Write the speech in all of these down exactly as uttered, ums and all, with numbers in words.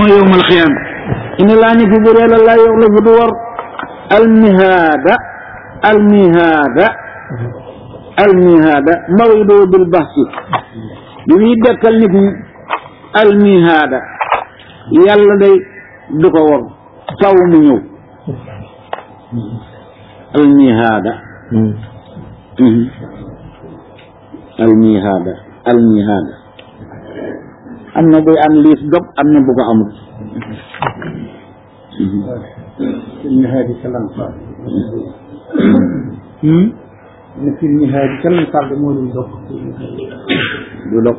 yawmal qiyaam inna laa ni fi bur yàlla laa yuxlifu du war almihaada almihaada almihaada maw'idu bil bahsi bi muy dekkal nit ñi almihaada yàlla day du ko war faw mu ñëw almihaada almihaada almihaada am na buy am liif dog am na bu ko amul النهاية كلام صار في النهاية كلام صار بمول الدق دلوق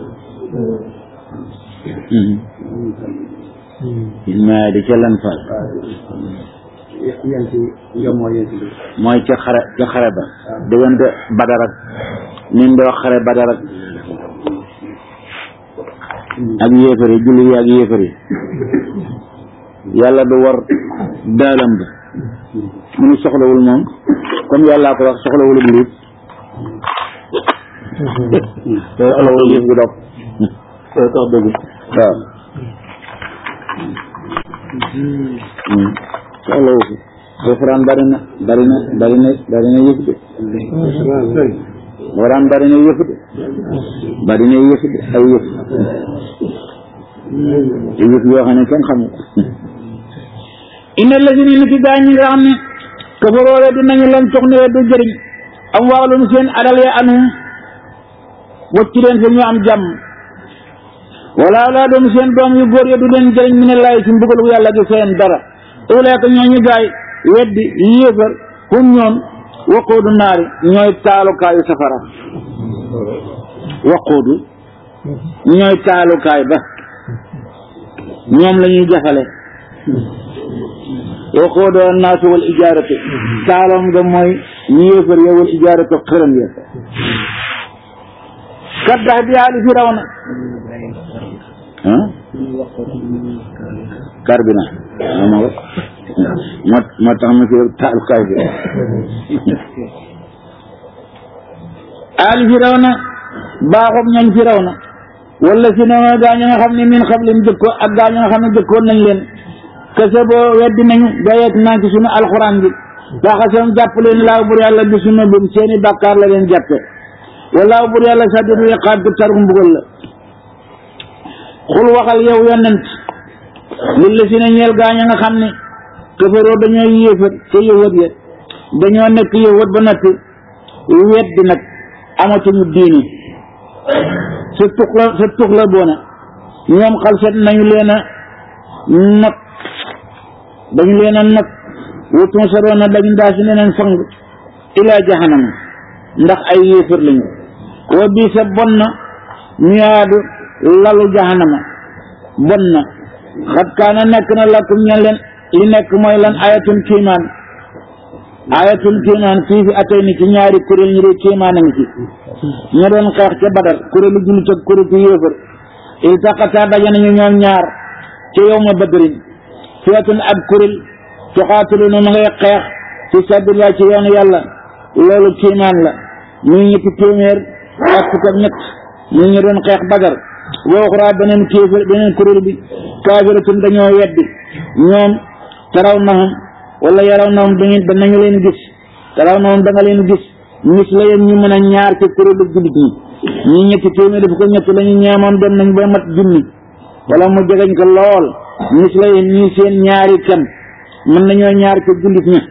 النهاية كلام صار ينتي يوم وينتي ما يكخر كخر با دون بدرك من دو خر بدرك ak yéefari julli yi ak yéefari yàlla du war daalam ba mu nu soxlawul moom comme yàllaa ko wax soxlawul iblis te soxlawul yëf gi dog soo tax dëgg waaw soxlawu ko alxuraan bari na bari na bari na bari na yëf de alxuraan bari na yëf de bari na yëf de ay yëf yëf yoo xam ne kenn xamul inna lazina ni ki gaa ñi nga xam ne kafaroole dinañu leen sox ne du jëriñ am waalum seen alal ya anum wacc leen fa ñu am jàmm wala laa doom seen doom yu góor ya du leen jëriñ mi ne laay ci mbugalu yàlla gi seen dara uleeka ñooñu gaay weddi yéefar hum ñoom waquudu naari ñooy taalukaayu safara waquudu ñooy taalukaay ba ñoom la ñuy jafale waquudu naasu wal ijaaratu taaloom nga mooy yéefar ya wal ijaaratu xëram ya kat dax bi haali firawna ah carburant moo moo moo tax ma fi taalukaay bi aali firawna baaxob ñooñ firawna wala si ne gaa ña nga xam ne min xablim jëkkoo ak gaa ña nga xam ne jëkkoon nañ leen kese boo weddi nañu dayeet naa ci sunu alxuraan bi waxasoon jàpp leen laaw bur yàlla bi sunu bim seeni bàkkaar la leen jàppe walaaw bur yàlla sadidu iqaab bi taru mbugal la xul waxal yow yonent lil la si ne ñeel gaa ña nga xam ne kafaroo dañoo yéefat ca yëwat ya dañoo nekk yëwat ba noppi weddi nag amatuñu diini sa tuxla sa tuxla boona ñoom xalset nañu leen a nag dañu leen a nag wutun sa doona dañ daa si neneen fang ilaa jahanama ndax ay yéefar lañu wa bii sa bon na miyaadu lalu jahanama bon na xat kaana nekk na lakum ña leen li nekk mooy lan ayatun kiimaan ayatun kiimaan fii fi atay ni ci ñaari kuréel ñi de kiimaan a ngi ci ña doon xeex ca badar kuréelu jullit ak kuréelu yéefar iltaqata daje nañu ñoom ñaar ca yawma badrin fiyatun ab kuréel tuqaatiluna ma ngay xeex fi sabilillah ci yoonu yàlla loolu kiimaan la muy ñetti téeméer ak fukk ak ñett muy ñu doon xeex badar wa uxraa beneen kéefar beneen kuréel bi kaafiratun dañoo weddi ñoom taraw nahum wala yaraw nahum dañu danañu leen gis taraw nahum da nga leen gis mis la yéen ñu mën a ñaar ci kuréelu jullit ñi ñi ñetti téeméer daf ko ñett la ñu ñeemoon dem nañ ba mat junni wala mu jegeñ ko lool mis la yéen ñii seen ñaari kem mën nañoo ñaar ci jullit ñi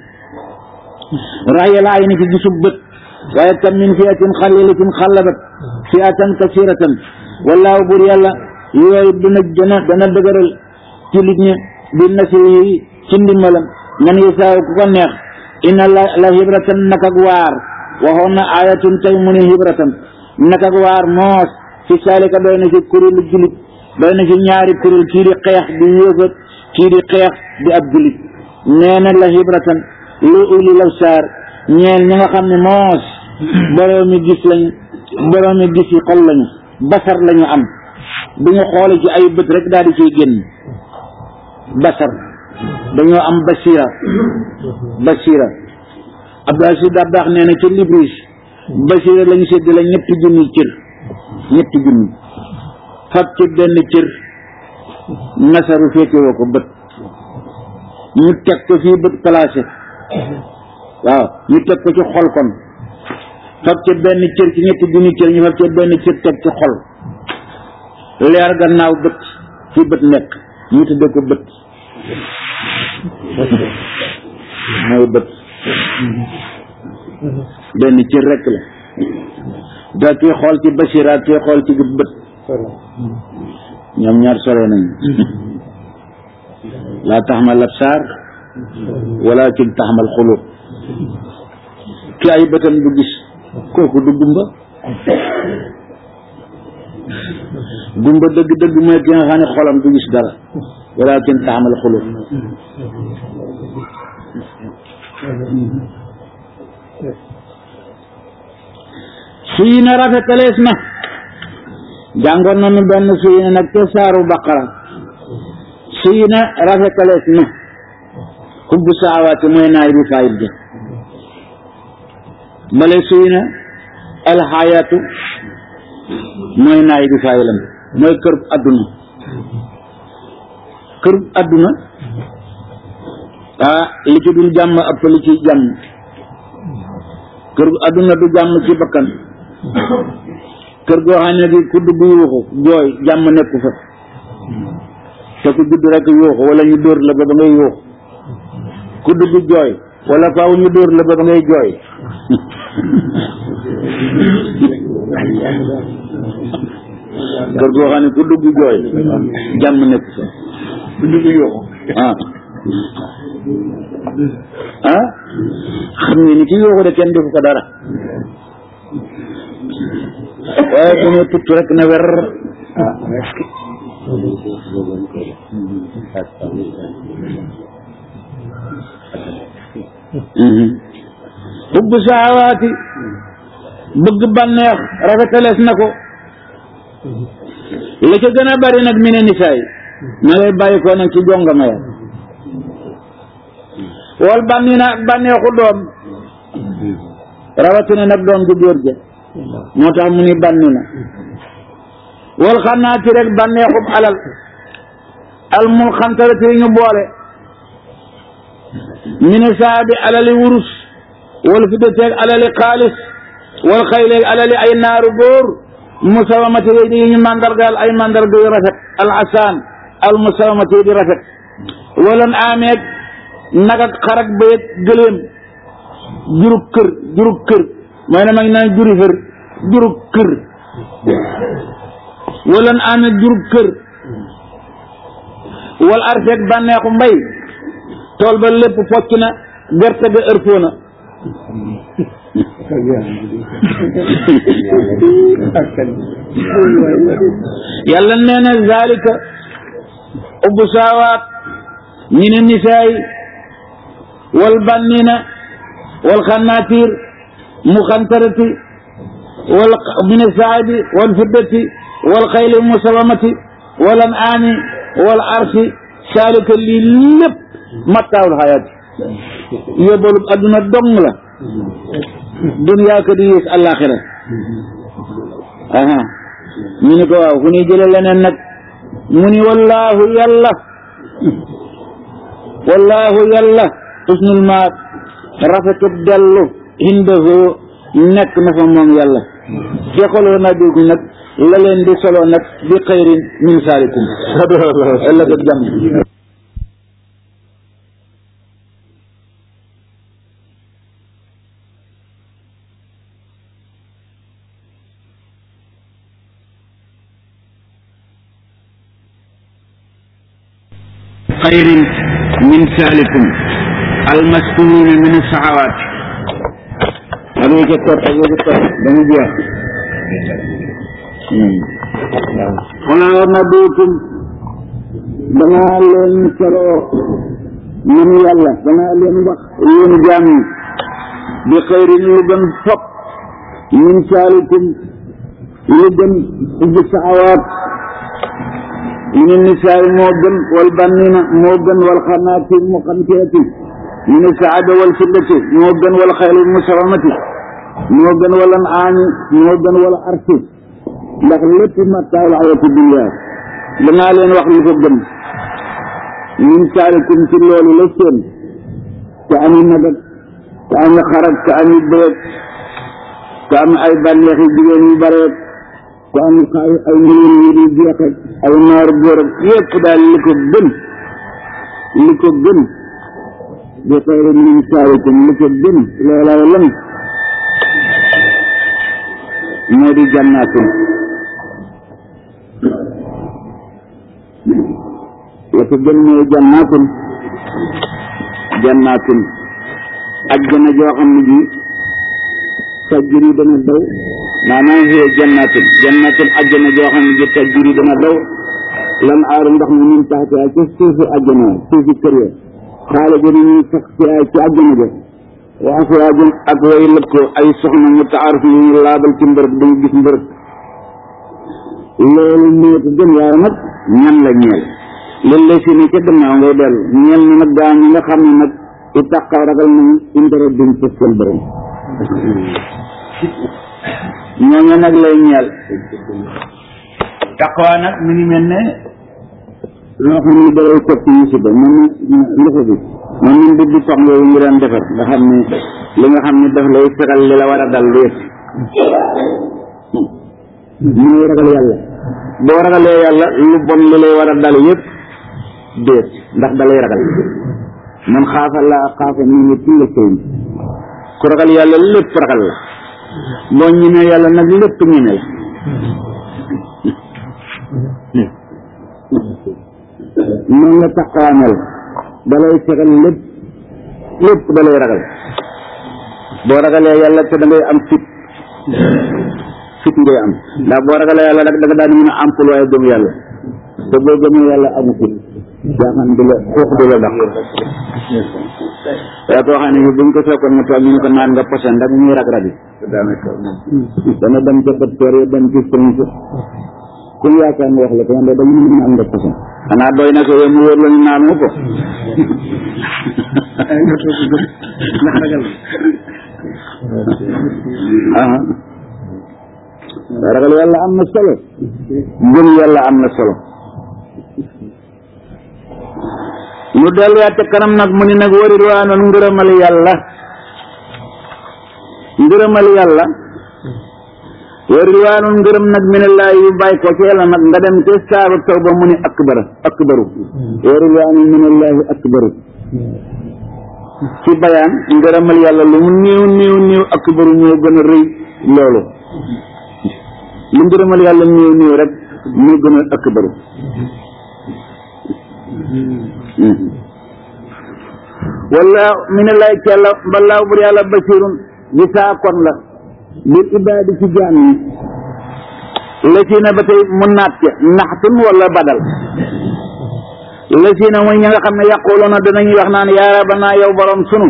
raxyal ay ni ci gisub bët waaye tam min fiatin xalilatin xallabat fiatan kasiratan wallaahu bur yàlla yooyu dina dana dana dëgëral jullit ñi bi nasri yi ci ndimbalam man yasaaw ku ko neex inna la la hibratan nakak waar waxoon na ayatun tey mu ne hibratan nakak waar moos fi saalika doy na ci kuréelu jullit doy na ci ñaari kuréel kii di xeex di yéefat kii di xeex di ab jullit nee na la hibratan lu uli law saar ñeel ñi nga xam ne moos boroomi gis lañu boroomi gis yi xol lañu basar lañu am duñu xoole ci ay bët rek daal di ciy génn basar dañoo am basira basira Abdoulaye Si Dabakh nee na ci Libris basira lañu sédd la ñetti junni cër ñetti junni fab ci benn cër nasaru féetewoo ko bët ñu teg ko fii bët placé waaw ñu teg ko ci xol kon fab ca benn cër ci ñetti junni cër ñu fab ca benn cër teg ci xol leer gannaaw bët fi bët nekk ñu tudde ko bët mooy bët benn cër rekk la da kii xool ci basira kii xool ci bët ñoom ñaar sore nañu laa taxmal absaar walakin taxmal xulub ki ay bëtam du gis kooku du gumba gumba dëgg dëgg mooy ki nga xam ne xolam du gis dara walakin taxmal xulub suy na rafetalees na jàngoon nañu benn suy na nag te saaru baqara suy na rafetalees na xubbu saawaati mooy naay bi fayil ja bale suy na alxayaatu mooy naay bi fayilam mooy kër adduna kër adduna ah li ci dul jàmm ëpp li ci jàmm kër adduna du jàmm ci bakkan kër goo xam ne gi ku dugg yuuxu jooy jàmm nekku fa te ku judd rek yuuxu wala ñu dóor la ba ba ngay yuuxu ku dugg jooy wala faaw ñu dóor la ba ba ngay jooy kër goo xam ne ku dugg jooy jàmm nekku fa ku dugg yuuxu ah ah xam ne ni ki yuuxu de kenn defu ko dara waaye bu ñu tutt rek na wer hubbu saawaati bëgg bànneex rafetalees na ko la ca gën a bari nag mi ne nisaay na lay bàyyi ko nag ci jongama ya wal bànni na bànneexu doom rawatina nag doom ju góor ja moo tax mu ni bànni na wal xanaati rek bànneexub alal al mul xantarati ñu boole mi ne saa bi alali wurus wal fiddateeg alali xaalis wal xayleeg alali ay naaru góor musawamati yi ñu mandargaal ay mandarga yu rafet al asaan al musawamati di rafet walan ameeg nag ak xar ak bëy ak gëléem jurub kër jurub kër mooy ne mag naan juri xër jurub kër walan ameeg jurub kër wal arfeeg bànneexu mbay tool ba lépp focc na gerte ga ërfoo na yàlla nee na zalika ubbu saawaat ñi ne nisaay wal bannina wal xanaatir mu xantarati wal min saabi wal fiddati wal xayli musawamati wal an'aami wal arsi zalika lii lépp mattaawul xayaat yóbbalub adduna dong la duniyaa ko di yées àllaaxira aha ñu ni ko waaw fu ñuy jële leneen nag mu ni wallaahu yàlla wallaahu yàlla husnul maab rafetub dellu indahu nekk na fa moom yàlla jeexaloo naa dégg nag la leen di solo nag bi xayrin min saalikum ëllëg ak jàmm xayrin min saalikum almaskunin min saxawaat ak yi ca topp ak yi ca topp dañu jeex xanaa na duutum danaa leen saroo man yàlla danaa leen wax yéen jaam yi bi xayrin lu gën fopp min saalikum lu gën ubbi saxawaat min nisaay moo gën wal bannina moo gën wal xanaati mu xanteeti min saada wal fiddati moo gën wal xayli musawamati moo gën wal an'aami moo gën wal arsi ndax lépp mattaawul hayati dunya danaa leen wax lu ko gën min saalikum ci loolu la seen te ami nagat te ami xarak te ami bëreet te am ay bànneexi jigéen yu bare te am ay ay ngëneel yu di jeexat ay naar góor ak yépp daal li ko gën li ko gën bi xayri min saalikum li ko gën loolaa lan moo di jannaatin la ko gën mooy jannaatin jannaatin ajjana joo xam ne ji tajjiri dana daw maanaam hiya jannaatin jannaatin ajjana joo xam ne ji tajjiri dana daw lan aaru ndox mi min taxtihaa ci suufi ajjana suufi kër ya xaale bi ñuy sax ci ay ci ajjana ja wa aswaajun ak way lëg ko ay soxna mutaarif yu ñu laabal ci mbërëb dañu gis mbërëb loolu moo ko gën waaye nag ñan la ñeel loolu la si ni ca gannaaw ngay dellu ñeel ni nag gaa ñi nga xam ne nag i taqaw ragal nañu intérêt duñ fës seen borom ñooñu nag lay ñeel taqwa nag mi ngi mel ne loo xam ne dalay soppi musiba man loxo bi man ñun di di tox yooyu ñu daan defar nga xam ne li nga xam ne daf lay fegal li la war a dal lépp mooy ragal yàlla boo ragalee yàlla lu bon li lay war a dal yëpp déet ndax dalay ragal man xaafa laa xaafa ni ngi tulla sëyn ku ragal yàlla lépp ragal la boo ñemee yàlla nag lépp ñeme la noonu la taqaanal dalay fegal lépp lépp dalay ragal boo ragalee yàlla te da ngay am fit fit ngay am ndax boo ragalee yàlla rek da nga daan mën a employé gëm yàlla te boo gëmee yàlla amu fit jaaxaan di la xoox di la daq yaa koo xam ne buñ ko fekkoon nga toog ñu ne ko naan nga posen rek ñuy rag ragi dana dem ca docteur yi dem ci sëriñ si ku yaakaar ne wax la ko man de dañu mën naan nga posen xanaa doy na ko yow mu wóor la ñu naan mu ko ndax ragal ah ragal yàlla am na solo gëm yàlla am na solo ñu delluwaat ca kanam nag mu ni nag wari waanoon ngërëmal yàlla ngërëmal yàlla wari waanoon ngërëm nag minallahi yu bàyyi ko ci yàlla nag nga dem ca saaru tawba mu ni akbar akbaru wari waanoon minallahi akbaru ci bayaan ngërëmal yàlla lu mu néew néew néew akbaru ñoo gën a rëy loolu lu ngërëmal yàlla néew néew rek moo gën a akbaru wala minallahi ci yàlla balaa bur yàlla basirun gi saa kon la bil ibaadi ci jaam yi la ci na ba tey mu naat ca naxtun wala badal la ci na mooy ña nga xam ne yaquluna danañuy wax naan yaa rabbana yow borom sunu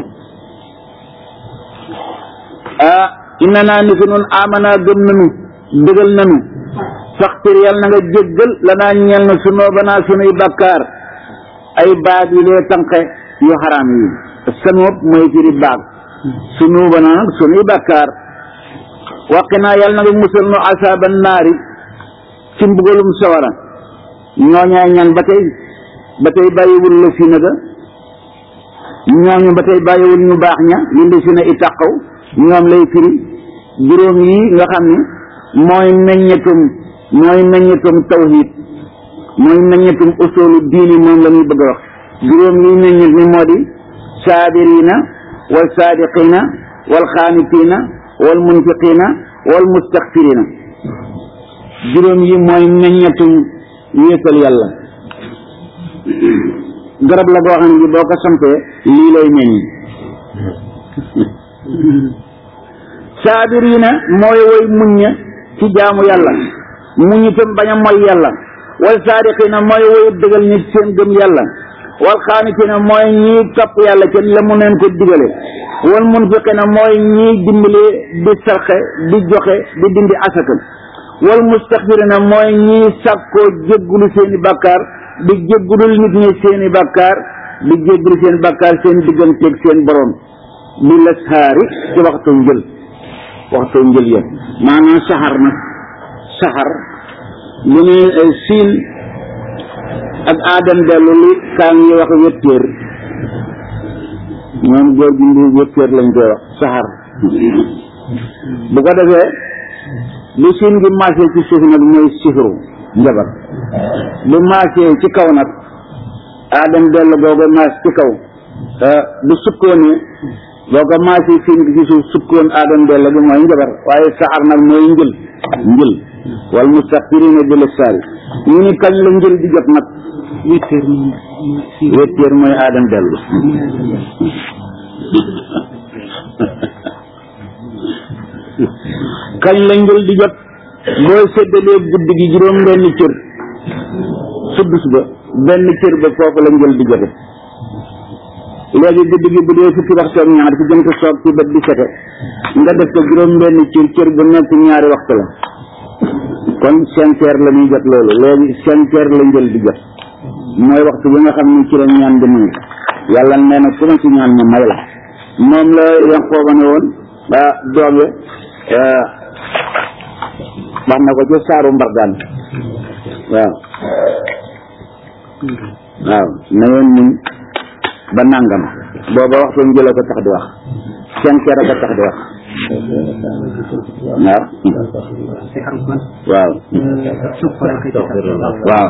ah inna naa ni ki nun amana gëm nanu dëgal nanu faxtir yàlla na nga jéggal la naa ñeel na sunoo banaa sunuy bakkaar ay baat yi lee tànqe yu xaraam yi sanoob mooy firi baag sunu banaa nag sunuy bakkaar waqinaa yàlla na nga musal nu asaaban naari ci mbugalum sawara ñooñaay ñan ba tey ba tey bàyyiwul la si na ga ñooñu ba tey bàyyiwul ñu baax ña li la si na i tàqaw ñoom lay firi juróom yi nga xam ne mooy meññetum mooy meññetum tawhid mooy meññetum usulu diini moom la ñuy bëgg a wax juróom yi meññet mi moo di saabirina wal saadiqina wal xaanitina wal munfiqina wal mustaxfirina juróom yi mooy meññetum wéetal yàlla garab la goo xam ne bi boo ko sampee lii lay meññ saabirina mooy woy muñña ci jaamu yàlla muñ itam bañ a moy yàlla wal saadiqina mooy woy dëggal nit seen gëm yàlla wal xaanitina mooy ñii topp yàlla ca la mu neen ko digale wal munfiqina mooy ñii dimbalee di sarxe di joxe di dindi asaka wal mustaxfirina mooy ñii sàkkoo jéggulu seeni bàkkaar di jéggulul nit ñi seeni bàkkaar di jéggulu seen bàkkaar seen digganteeg seen borom bi la saari ci waxtu njël waxtu njël ya maanaam saxar nag saxar lu ne siin ak aadam dellu li kaa ngi wax wéttéer ñoom góor gi ndi wéttéer lañ koy wax saxar bu ko defee bu siin gi maasee ci suuf nag mooy sixru njabar bu maasee ci kaw nag aadam dellu googu maas ci kaw bu sukkoonee boo ko maasee siin gi ci suuf sukkoon aadam dellu bi mooy njabar waaye saxar nag mooy njël njël wal mustaxfirina bil ashaari ñu ni kañ la njël di jot nag wéttéer moom wéttéer mooy aadam dellu kañ la njël di jot boo séddalee guddi gi juróom benn cër suddus ba benn cër ba foofu la njël di jote léegi guddi gi bu dee fukki waxtu ak ñaar ci jënt soog ci bët di sete nga def ko juróom benn cër cër bu nekk ñaari waxtu la kon cinq heures la ñuy jot loolu léegi cinq heures la njël di jot mooy waxtu bi nga xam ne ci la ñaan di nuyu yàlla nee na ku ma ci ñaan ma may la moom la Yanqooba ne woon ah doom ya wax na ko ci saaru mbargaan waaw waaw na ngeen muñ ba nangam booba waxtu njëla ko tax di wax cinq heures ko tax di wax waaw waaw waaw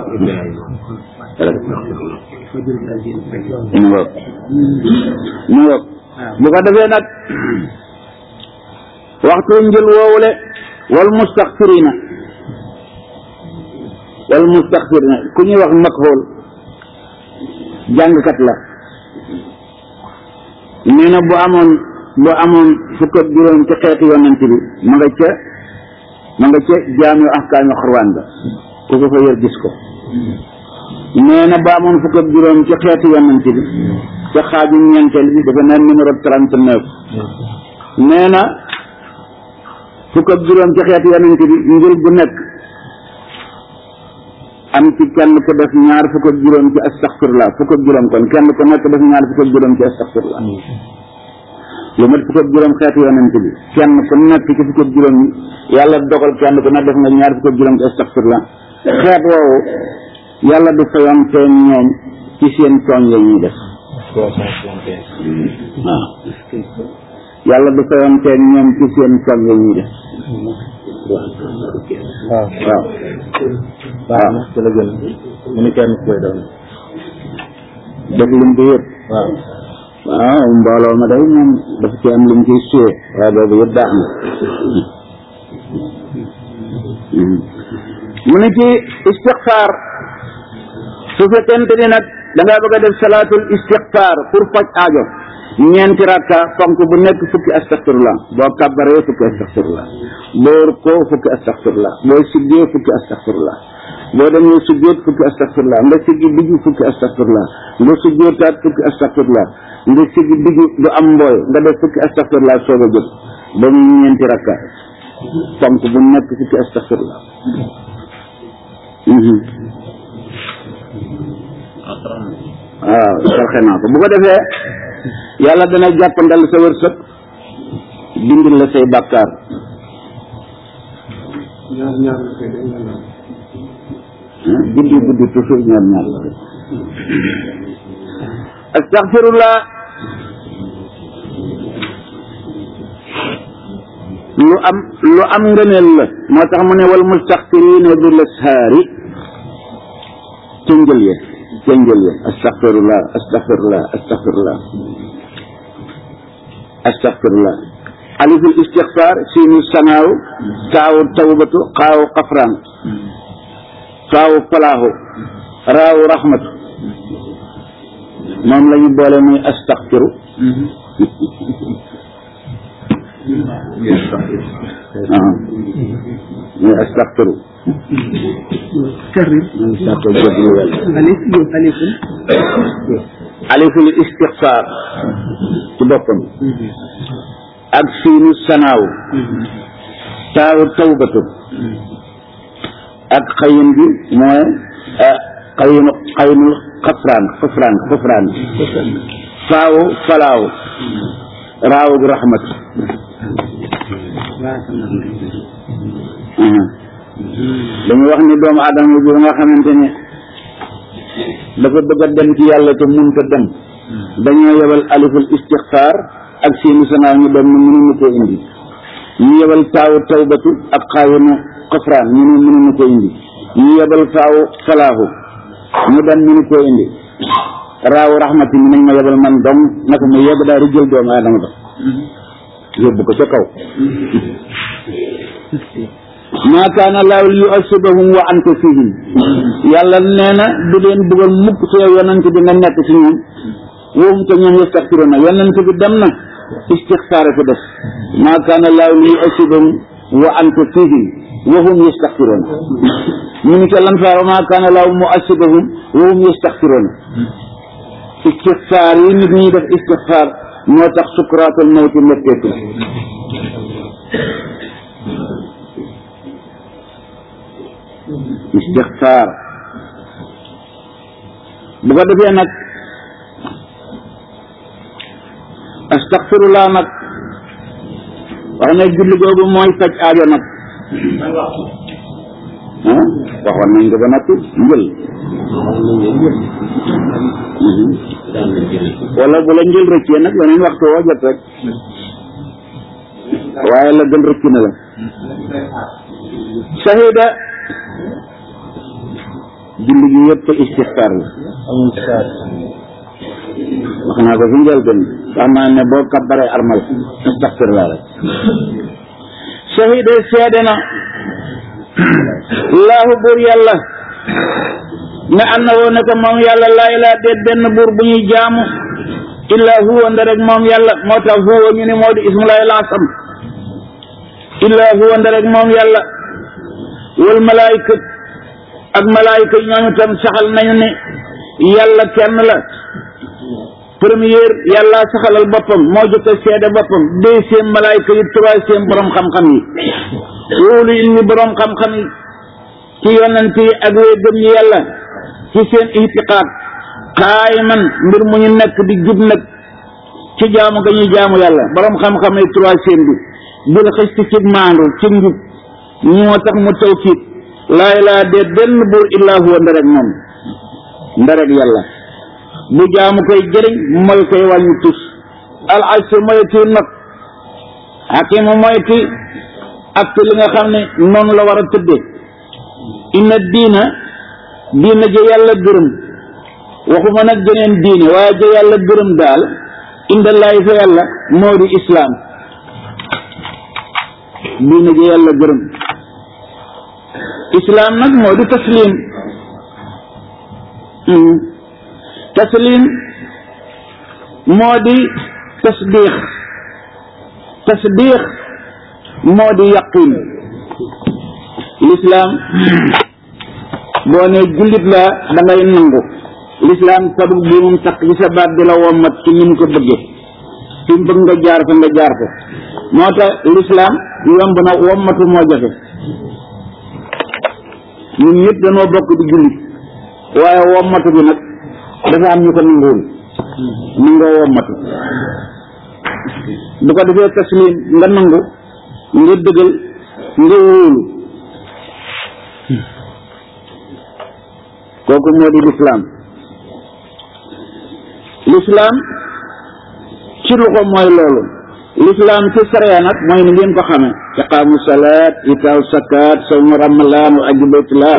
mu ngoog mu ngoog bu ko defee nag waxtu njël woowule wal mustaxfirina wal mustaxfirina ku ñuy wax makhool jàngkat la nee na bu amoon bu amoon fukk ak juróom ci xeetu yonent bi ma nga ca ma nga ca jaami ahkaami xurwaan ba ku ko fa yor gis ko nee na bu amoon fukk ak juróom ci xeetu yonent bi ca xaaju ñeenteel bi dafa naan numéro trente neuf nee na fukk ak juróom ci xeetu yonent bi ngir bu nekk am ci kenn ko def ñaar fukk ak juróom ci astaxfirullah fukk ak juróom kon kenn ko nekk def ñaar fukk ak juróom ci astaxfirullah lu mat fukk ak juróom xeetu yonent bi kenn ku nekk ci fukk ak juróom yi yàlla dogal kenn ku nekk def nga ñaar fukk ak juróom ci astaxfirullah xeet woowu yàlla du fayante ñoom ci seen tooñ la ñuy def waaw yàlla du fayante ñoom ci seen tooñ la ñuy def waaw waaw waaw ci la gën mu ni kenn koy doon def lim bi yëpp waaw waaw mbooloo ma day moom dafa ci am lim ciy suwe waaye boobu yëpp baax na mu ni ci istixfaar su fekkente ni nag da ngaa bëgg a def salaatul istixfaar pour faj aajo ñeenti rakka fonk bu nekk fukki astaxfirullah boo kabbaree fukki astaxfirullah boo rukkoo fukki astaxfirullah boo siggee fukki astaxfirullah boo demee sujjóot fukki astaxfirullah nga siggi diggu fukki astaxfirullah nga sujjóotaat fukki astaxfirullah nga siggi diggu du am mbooy nga def fukki astaxfirullah soog a jóg ba mu ñeenti rakka fonk bu nekk fukki astaxfirullah waaw sarxe naa ko bu ko defee yàlla dana jàppandal sa wërsëg dindil la say bàkkaar guddi guddi toujours ñaar ñaar la astaghfirullah lu am lu am ngëneel la moo tax mu ne wal mustaghfirina bil ashaari ca njël ya ca njël ya astaghfirullah astaghfirullah astaghfirullah astaghfirullah aliful istighfar siinu sanaaw taawu tawbatu xaawu xafraan faawu falaahu raawu rahmatu moom la ñu boole muy astaghfiru muy astaghfiru aliful istighfar ci boppam ak siinu sanaaw taawu tawbatu ak xayin bi mooy xayinu xayinul xafraan xafraan xafraan faawu falaaw raawu rahmat dañu wax ni doomu aadama bi nga xamante ne dafa bëgg a dem ci yàlla te mun ko dem dañoo yebal aliful istixfaar ak seeni sanaa ñu dem ne mënuñu ko indi ñu yebal taawu tawbatu ak xaayinu xafraan ñu ne mënuñu ko indi ñu yebal taawu falaahu ñu dem mënu ko indi raawu raxmati mi nañ ma yebal man dong naka ma yegg daal di jël doomu aadama ba yóbbu ko ca kaw maa kaana laahu li yu'azzibahum wa anta fihim yàlla nee na du leen bëggal mukk ci yow yonent bi nga nekk ci ñoom woom te ñoom yastaxfiruuna yonent bi dem na istixfaar ko def maa kaana laahu li yu'azzibahum wa anta fihim wa hum yastaxfiruuna ñu ni ca lan faa maa kaana laahu mu'azzibahum wa hum yastaxfiruuna istixfaar yi nit ñi def istixfaar moo tax sukraatul mawti metteeku istixfaar bu ko defee nag astaxfirullah nag wax ne julli googu mooy faj aajo nag ah waxoon nañ ko ba noppi njël wala bu la njël rëccee nag yeneen waxtu woo jot rek waaye la gën rëcc na la sahida julli gi yëpp istixfaar la wax naa ko fi njël gën wax naa ne boo kabbaree armal astaxfirullah rek sahida seede na laahu buur yàlla ne am na woo ne ko moom yàlla laa ilaa déet benn buur bu ñuy jaamu illaa huwa nda rek moom yàlla moo tax huwa ñu ne moo di ismulaay laasam illaa huwa nda rek moom yàlla wal malaayika ak malaayika ñooñu tam saxal nañu ne yàlla kenn la première yàlla saxalal boppam moo jëkk a seede boppam deuxième malaayika yi troisième borom xam-xam yi wóolu ilmi borom xam-xam yi ci yonent yi ak way gëm ñi yàlla ci seen itiqaad qaayiman mbir mu ñu nekk di jub nag ci jaamu ga ñuy jaamu yàlla borom xam-xam yi troisième bi bil xisti ci maandu ci njub ñi moo tax mu tawkiit laa ilaaha déet benn buur illaa huwa ndarek moom ndarek yàlla bu jaamu koy jëriñ mooy koy wàññi tus al aziz mooy kii not hakimu mooy kii ak li nga xam ne noonu la war a tëddee inna diina diina ja yàlla gërëm waxuma nag geneen diine waaye ja yàlla gërëm daal indallaahi fa yàlla moo di islaam diina ja yàlla gërëm islaam nag moo di taslim taslim moo di tasdiq tasdiq moo di yaqin l'islam boo ne jullit la da ngay nangu l'islam sabug bi moom takk ci sa baat di la wommat ci ni mu ko bëggee fi mu bëgg nga jaar fa nga jaar fa moo tax l'islam yomb na wommatu moo jafe ñun ñëpp dañoo bokk di jullit waaye wommatu bi nag dafa am ñu ko nanguwul ni nga wommatu bu ko defee taslim nga nangu nga dëggal nga wóolu kooku moo di lislaam lislaam ci loxo mooy loolu lislaam ci sariya nag mooy ni ngeen ko xame iqaamu salaat itaaw sakaat sawmu ramalaan wa ajju baytullah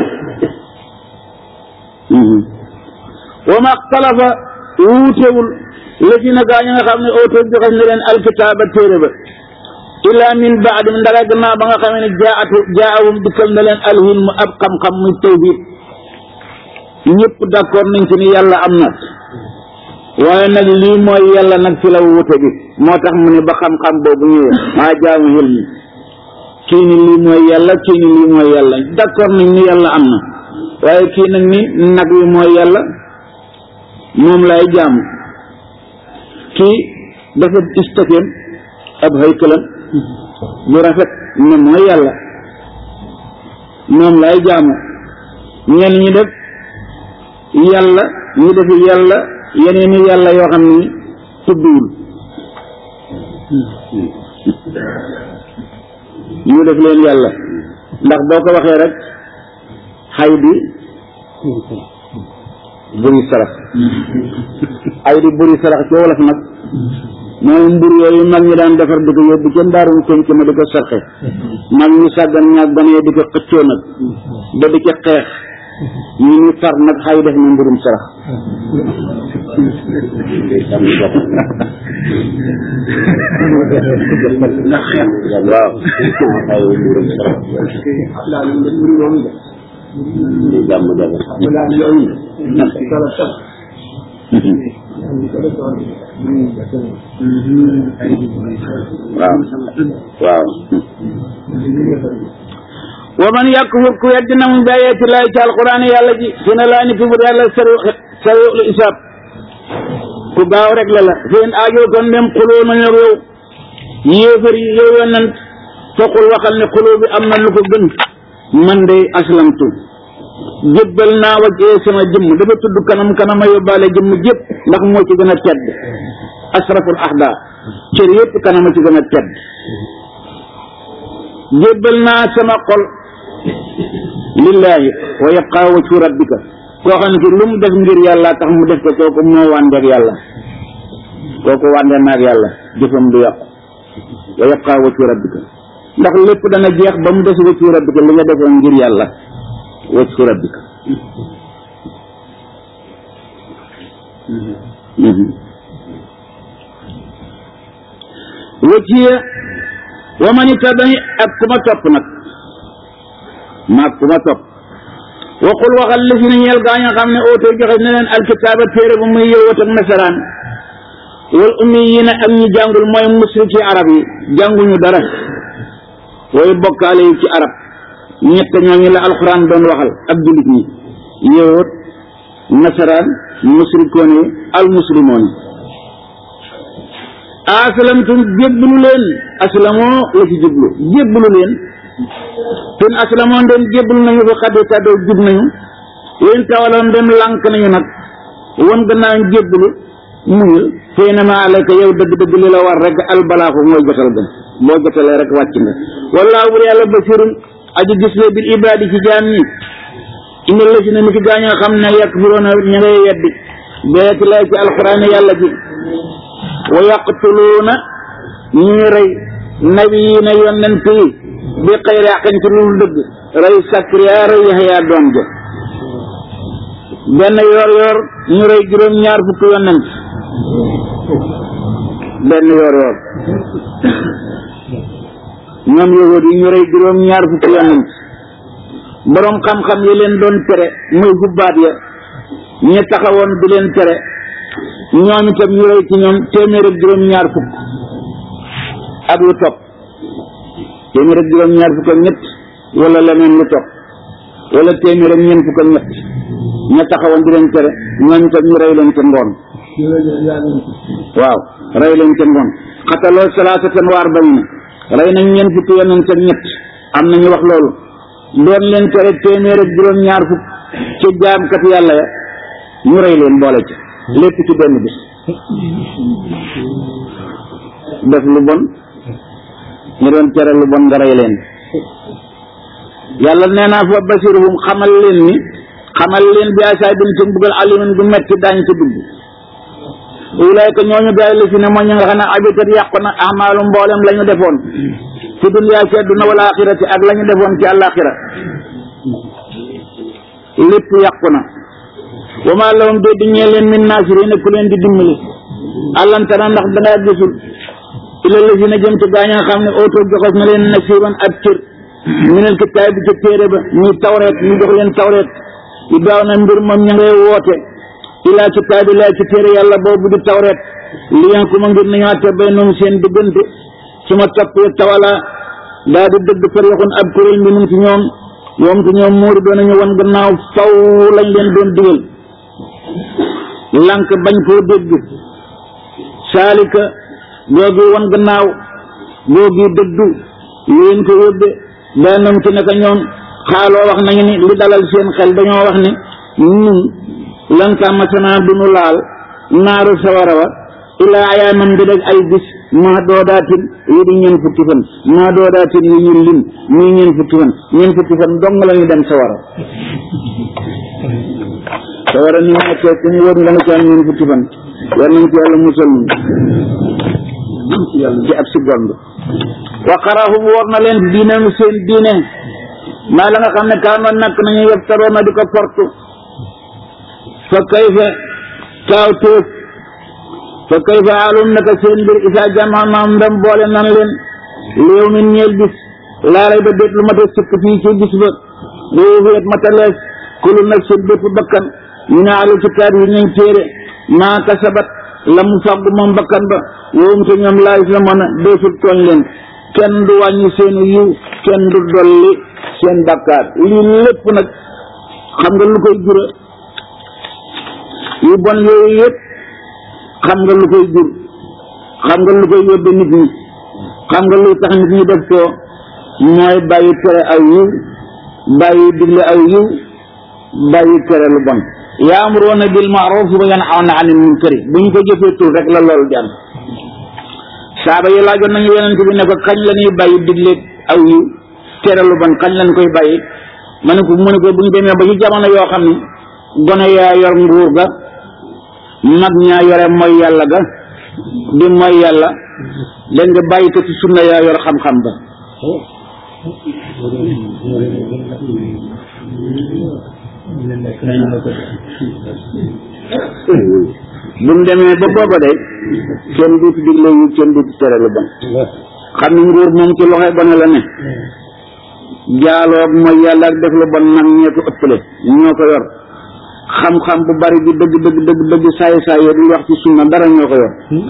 wa ma xtalafa wuutewul la ci na gaa ñi nga xam ne auto joxe ne leen alkitaaba téere ba illa min baadim ndara gannaaw ba nga xam ne jaatu jaawum dikkal na leen alhilmu ab xam-xam muy tawhid ñëpp d'accord nañ ci ni yàlla am na waaye nag lii mooy yàlla nag ci la wute bi moo tax mu ne ba xam-xam boobu ñëwee maa jaamu hilmi kii ni lii mooy yàlla kii ni lii mooy yàlla d'accord nañ ni yàlla am na waaye kii nag ni nag wi mooy yàlla moom lay jaamu kii dafa istakeem ab haykalam bu rafet ne mooy yàlla moom lay jaamu ñenn ñi def yàlla ñi def yàlla yeneen i yàlla yoo xam ne tudduwul ñu def leen yàlla ndax boo ko waxee rek xay bi buri sarax ay di buri sarax ci wolof nag mooy mbur yooyu mag ñi daan defar di ko yóbbu ca ndaarum penc ma di ko sarxe mag ñi sàggan ñaag banee di ko xëccoo nag da di ca xeex ñu ñu far nag xay def na mburum sarax ndax xeex waaw ay mburum sarax la ñu mburu yooyu di jàmm jafe la yooyu sala sala waaw waaw wa man yakfur ku yedd na mu bàyyee laay ci alquran yàlla ji fi na laa ni fi bur yàlla sari sariul isaab ku gaaw rek la la seen aajoo kon dem xuloo nañu yow yéefar yi yow yonent toqul waxal ne xuloo bi am na lu ko gën man de aslamtu jébbal naa wajee sama jëmm dafa tudd kanam kanama yóbbaale jëmm jépp ndax moo ci gën a tedd asraful ahda cër yépp kanama ci gën a tedd jébbal naa sama xol lillahi wa yabqa wajhu rabbika koo xam ne ki lu mu def ngir yàlla tax mu def ko kooku moo wàndeek yàlla kooku wànde naak yàlla jëfam du yàqu wa yabqa wajhu rabbika ndax lépp dana jeex ba mu des wajhu rabbika li nga defoon ngir yàlla wajhu rabbika wajhiya wa man ittaba'i ak ku ma topp nag maag ku ma topp waxul waxal li si ne ñeel gaa ña xam ne oto joxe ne leen alkitaaba téere bu muy yowat ak nasaraan wal ummiyiina ak ñi jàngul mooy musriki arab yi jànguñu dara way bokkaale yi ci arab ñett ñooñu la alxuraan doon waxal ak jullit ñi yowat nasaraan musrikoon yi al muslimoon yi aslamtum jébbalu leen aslamoo la ci jublu jébbalu leen ten aslamoo ndem jébbalu nañu fa xaddi tàddoo jub nañu yéen tawaloon ndem lànk nañu nag won gannaaw jébbalu muñul fay na ma alayka yow dëgg-dëgg li la war rek albalaaxu mooy jotal ga boo jotalee rek wàcc nga wallaahu bu yàlla basirun aji gis la bil ibaadi ci jaam ñi indi la si ne ni ki gaañoo xam ne yakfiroona ña ngay weddi beeti lay ci alxuraan yàlla ji wa yaqtuluuna ñuy rey nabiyiina yonent yi bi xayri xaqin ci lu dëgg rey Sakariya rey Yaxya doom ja benn yoor yoor ñu rey juróom ñaar fukki yonent benn yoor yoor ñoom yahuud yi ñu rey juróom ñaar fukki yonent boroom xam-xam yi leen doon tere muy gubbaat ya ñi taxawoon di leen tere ñoom itam ñu rey ci ñoom téeméer ak juróom ñaar fukk ak lu topp téeméer ak juróom ñaar fukk ak ñett wala leneen lu topp wala téeméer ak ñeent fukk ak ñett ña taxawoon di leen tere ñoom itam ñu rey leen ca ngoon waaw rey leen ca ngoon xataloo salaasatan wa arba'iina rey nañ ñeent fukki yonent ak ñett am nañu wax loolu doon leen tere téeméer ak juróom ñaar fukk ci jaamkat yàlla ya ñu rey leen boole ci lépp ci benn bis def lu bon ñu doon tere lu bon nga rey leen yàlla nee naa fa basiruhum xamal leen ni xamal leen bi asaabin ci mbugal alimin bu metti daañu ci dugg ulayka ñooñu gaay la si ne mooy ñi nga xam ne abitat yàqu na amaalu mboolem la ñu defoon ci dunyaa ci àdduna wala axirati ak la ñu defoon ci àllaaxira lépp yàqu na wa maa lahum de di ñee leen min naasiriin ku leen di dimbali allantana ndax dangaa gisul ila la si ne jëm ci gaañ nga xam ne oto joxos na leen nasiiban ab cër minal kitaab bi ca téere ba ñuy tawreet ñu jox leen tawreet yu daaw na mbir moom ña ngay woote ilaa kitaabi laa ci téere yàlla boobu di tawreet li yan ku ma ngir nañu àtte bay noonu seen diggante su ma toppee tawala daa di dëgg farixun ab kuréel bi nun ci ñoom yoom ci ñoom muuri doon nañu wan gannaaw faw lañ leen doon digal lànk bañ koo dégg saalika googi wan gannaaw googi dëggu leen ko yóbbe daa noom ci naka ñoom xaaloo wax nañu ni li dalal seen xel dañoo wax ni ñun lanka masanaa duñu laal naaru sawara wa ilaa ayaaman bi deg ay bis maa doodaatin yi di ñeen fukki fan maa doodaatin yi ñu lim muy ñeen fukki fan ñeen fukki fan dong la ñu dem sawara sawara ni nekkee ku mu wóor nga nga ci am ñeen fukki fan war nañ ci yàlla musal ci ab si gond wa qarahum war na leen diine seen diine maa la nga xam ne kaanoon nakk nañu yeftaroona di ko portu fa kayfa kaaw tóof fa kayfa alum naka seen mbir isa jamaanaam ndam boole nan leen léew min ñeel bis laa lay ba déet lu mata sëkk fii ci bis ba léew feet mata lees kulu nag seen bépp bakkan ñu ne alu kitaab yi nañ téere maa kasabat la mu fàggu moom bakkan ba wowum te ñoom laay la mën a deeful tooñ leen kenn du wàññi seen yiw kenn du dolli seen bakkaar lii lépp nag xam nga lu koy jura yu bon yooyu yëpp xam nga lu koy jur xam nga lu koy yóbbe nit ñi xam nga luy tax nit ñi def ko mooy bàyyi tere aw yiw bàyyi digle aw yiw bàyyi tere lu bon yaamuruuna bil ma'ruf wa yanhawna anil munkari bu ñu ko jëfee tur rek la loolu jàng saaba yi laajoon nañu yonent bi ne ko kañ la ñuy bàyyi digle aw yiw tere lu bon kañ lañ koy bàyyi ma ne ko mu ne ko bu ñu demee ba ci jamono yoo xam ni gone yaa yor nguur ga mag ñaa yore mooy yàlla ga di mooy yàlla leen nga bàyyi ko ci sunna yaa yor xam-xam ba bu mu demee ba booba de kenn duutu digle yu kenn duutu tere lu bon xam ni nguur moom ci loxoy bone la ne jaaloog mooy yàlla ak def lu bon nag ñee ko ëppale ñoo ko yor xam-xam bu bari bi dëgg dëgg dëgg dëgg saay saay yo di wax ci sunna dara ñoo ko yor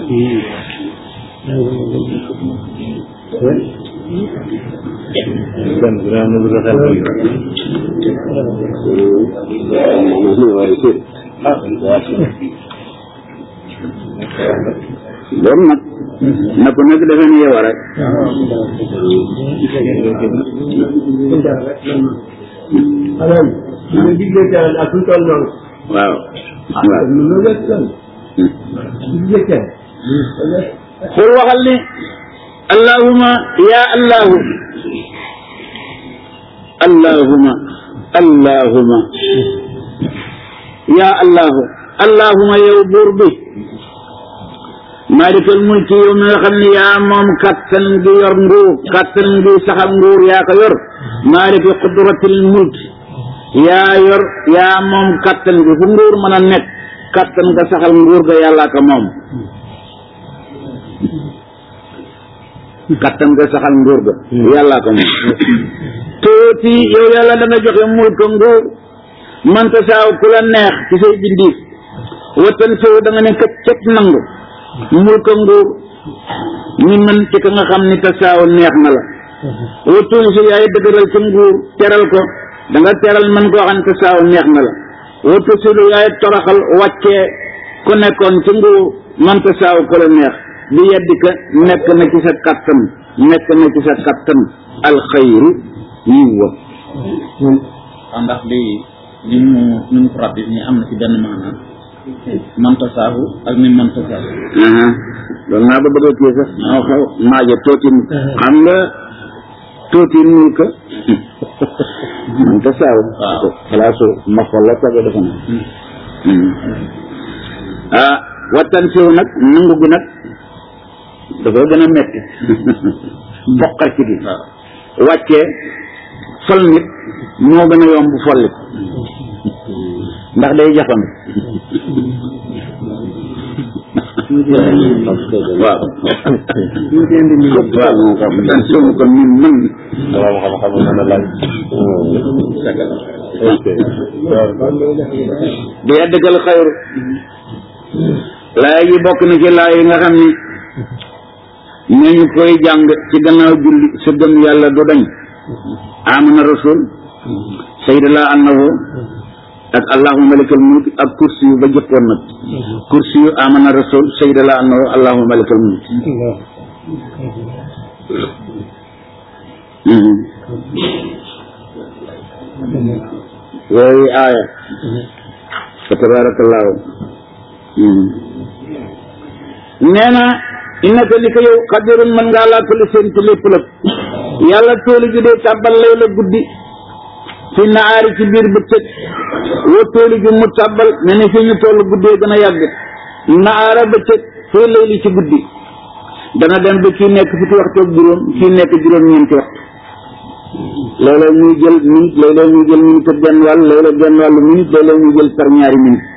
loolu nag na ko nekk defe ni yow rek waaw xul waxal ni allahuma ya allahu allahuma allahuma ya allahu allahuma yow buur bi maalikal mulki yow mi nga xam ne yaa moom kattan gi yor nguur kattan gi saxal nguur yaa ko yor maaliki qudratil mulki yaa yor yaa moom kattan gi fu nguur mën a nekk kattan nga saxal nguur ga yàllaa ko moom kattan nga saxal nguur ga yàllaa ko moom tuuti yow yàlla da nga joxe mulk nguur manta saaw ku la neex ci say bindiif watan soo da nga ne këpp cëpp nangu mulk nguur ñi mën ci ka nga xam ni te saaw neex na la watuñ si yaay dëgëral ci nguur teral ko da nga teral man koo xam ne te saaw neex na la watu si lu yaay toroxal wàccee ku nekkoon ci nguur man te saaw ku la neex bi yeddi ka nekk na ci sa kattan nekk na ci sa kattan alxayru yiw wa ndax li li mu ni mu ko rabbi ni am na ci benn maanaam manta saahu ak ni manta saahu loolu naa ba bëgg a kii sax maa xaw maaja tootin xam nga tootin mul ka manta saahu xalaasu ma xol la saga dafa na ah wattan siw nag nangu gi nag dafa gën a metti boqar ci gi wàccee fol nit moo gën a yomb folli ndax day jafandu waaw waaw moo xam dan sumu ko min mën waaw xam-xam na laaj di addagal xayru laay yi bokk na ci laay yi nga xam ni ne ñu koy jàng ci gannaaw julli sa gëm yàlla du dañ amana rasul sayda la annahu ak allahumma malikal mulk ak kursi yu ba jëkkoon nag kursi yu amana rasul sayda la annahu allahumma malikal mulk yooyu aaya fa tabarakallahu nee na innaka li ko yow xadirun mën ngaa laa kulli seen ci lépp lépp yàlla toolu ji dee tàbbal lay la guddi fi naari ci biir bëccëg wa tooli ju mu tàbbal ne ni fi ñu toll guddee gën a yàgg naara bëccëg fii layli ci guddi dana dem ba kii nekk fukki waxtu ak juróom kii nekk juróom-ñeenti waxtu léeg-léeg muy jël minute léeg-léeg muy jël minute ak genn wàll léeg-léeg genn wàllu minute léeg-léeg muy jël par ñaari minute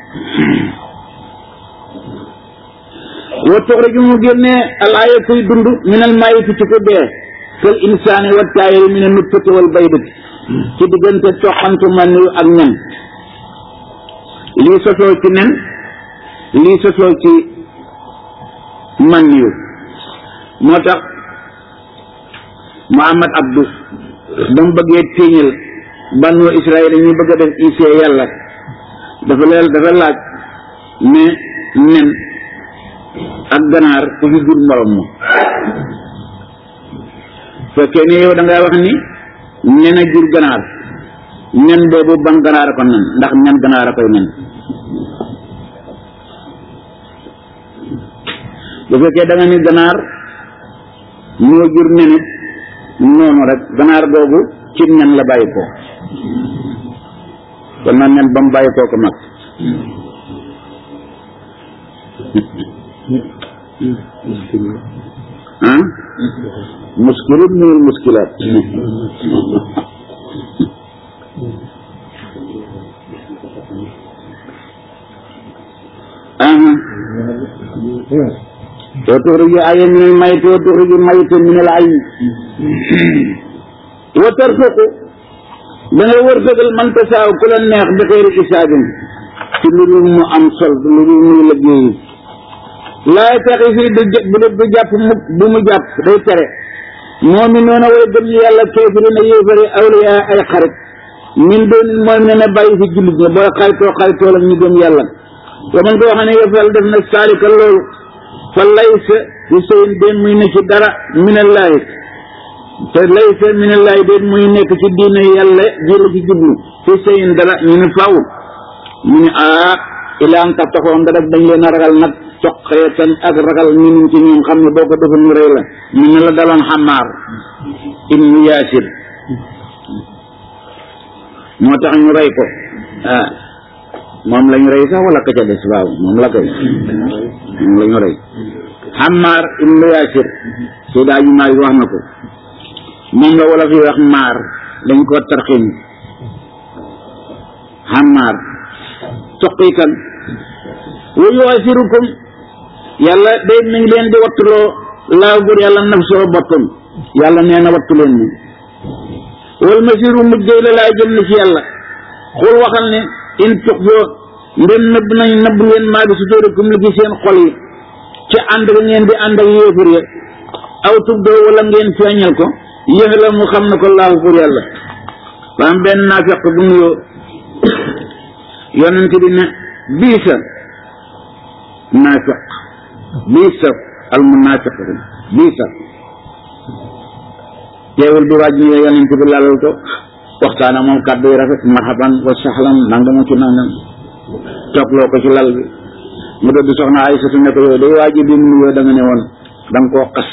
wa tuxriju mu génnee al aaya kuy dund min al mayyiti ci ko dee kal insaani wa taayiri min al nutfati wal baydati ci diggante toqantu man yu ak nen lii sosoo ci nen lii sosoo ci man yu moo tax Muhammad Abdou ba mu bëggee téeñal banu Israël ñu bëgg a def Isa yàlla dafa leel dafa laaj ne nen ak ganaar ku fi jur morom ma fekkee ne yow da ngay wax ni nen a jur ganaar nen boobu ban ganaar a ko nen ndax nen ganaar a koy nen bu fekkee da nga ni ganaar moo jur nenit noonu rek ganaar googu ci nen la bàyyi ko kon na nen ba mu bàyyi koo ko mag ah muskilun minal muskilaat aha wa tuxriju ayya minal mayyiti wa tuxriju mayyita minal hayyi wa tarzuqu da ngay wërsëgal man tasaaw ku la neex bi xëyri isaabin ci lu dul mu am sol lu dul muy liggéey laay taxi fii du du jàpp mukk bu mu jàpp day tere moom mi noonu way gëm ñu yàlla kéefiri na yéefari awliya ay xarit min doon mooy ne ne bàyyi fi jullit ñi booy xaritoo xaritoo la ñu gëm yàlla wa man koo xam ne yëfal def na saalika loolu fa laysa bi sëyin den muy ne ci dara minallaahi te laysa minallaahi den muy nekk ci diine yàlla ji la ci jublu fi sëyin dara ñu ne faaw ñu ne ah ilaan tax taxoon nga def dañ leen a ragal nag coqeetan ak ragal ñun ci ñoom xam ne boo ko defal ñu rëy la ñu ne la daloon Xammaar ibnu Yaasir moo tax ñu rey ko ah moom la ñu rey sax wala ka ca des waaw moom la koy moom la ñu rey Xammaar ibnu Yaasir Seydaa ji Maalik wax na ko moom la wala fi wax maar dañ ko tarxin Xammaar toqi kan wa yuwasirukum yàlla day mi ngi leen di wattuloo laaw bur yàlla nafsoo boppam yàlla nee na wattu leen ni wal masiru mujjee la laay jëm ni ci yàlla xul waxal ne in tuxfoo ndem nëbb nañ nëbb ngeen maa bi sudurikum li ci seen xol yi ci ànd ga ngeen di ànd ak yéefar ya aw tubdoo wala ngeen feeñal ko yéex la mu xam na ko laaw bur yàlla ba am benn naafeq bu nuyoo yonent bi ne biisa naafiq biisa al munaafiq biisa teewul bi waaj ñëwee yonent bi lalal ko waxtaana moom kàddu yi rafet marhaban wa sahlan nanga mu ci nangam toogloo ko ci lal bi mu dëdd soxna Aysatu ne ko yow day waaji bi mu nuyoo da nga ne woon da nga koo xas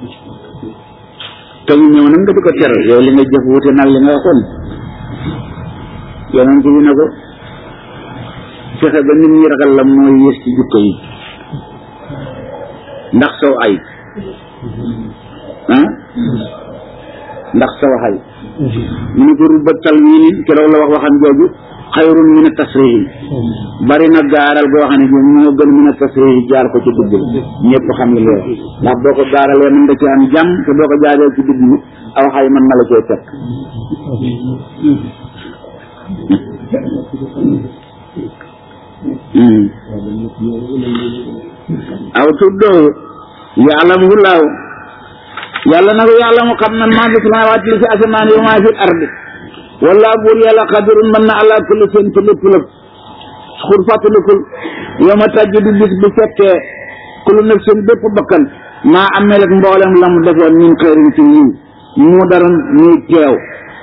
te ñu ñëw nag nga di ko teral yow li nga jëf wute nag li nga waxoon yonent bi ne ko fexe ba nit ñi ragal la mooy yées ci jukko yi ndax saw ay ah ndax saw ay mu ne ko rubba talwiinin keroog la wax waxam jooju xayrun min a tasrihi bari na gaaral boo xam ne bi moo gën min a tasrihi jaar ko ci digg ñëpp xam ne loolu ndax boo ko gaaralee mën nga ci am jàmm te boo ko jaaree ci digg bi aw xay mën na la cee fekk aw tuddoo yaalamuhu laaw yàlla na ko yaalamu xam na maa fi samaawaati li ci asamaan yi wa maa fi ardi wallaahu buur yàlla qadirun mën na ala kulli seen ci lépp lépp xur fàttalikul yow ma tàjj di bis bu fekkee kullu nafsin bépp bakkan maa amee rek mboolem la mu defoon min xëyrin ci yiw mu daroon muy teew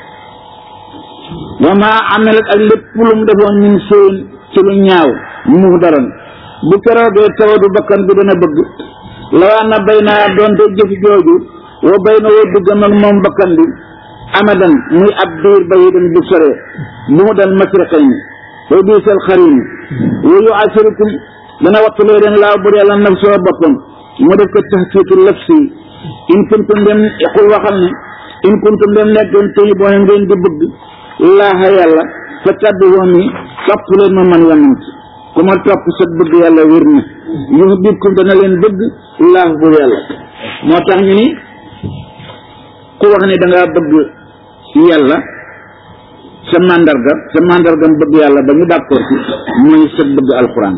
wa maa amee rek ak lépp lu mu defoon min seen ci lu ñaaw mu daroon bu keroogee tawadu bakkan bi dana bëgg lawaa na bay naa doonte jëf jooju wa bay na woo diggam ak moom bakkan bi amadan muy ab diir ba yi dem bu sore bu mu dal masriqayni way diisal xarini wa yu'asirukum dana wattuloo leen laaw bur yàlla naf soo boppam mu def ko tahqiiqu lafsi in kuntum dem xul waxal ne in kuntum dem nekkoon tey boo ngeen di bëgg laaha yàlla fa tabi'uuni topp leen ma man yonent ku ma topp sa bëgg yàlla wér na yuhbibkum dana leen bëgg laah bur yàlla moo tax ñu ni ku wax ne da ngaa bëgg yàlla sa mandarga sa mandargam bëgg yàlla ba ñu d'accord ci mooy sa bëgg alquran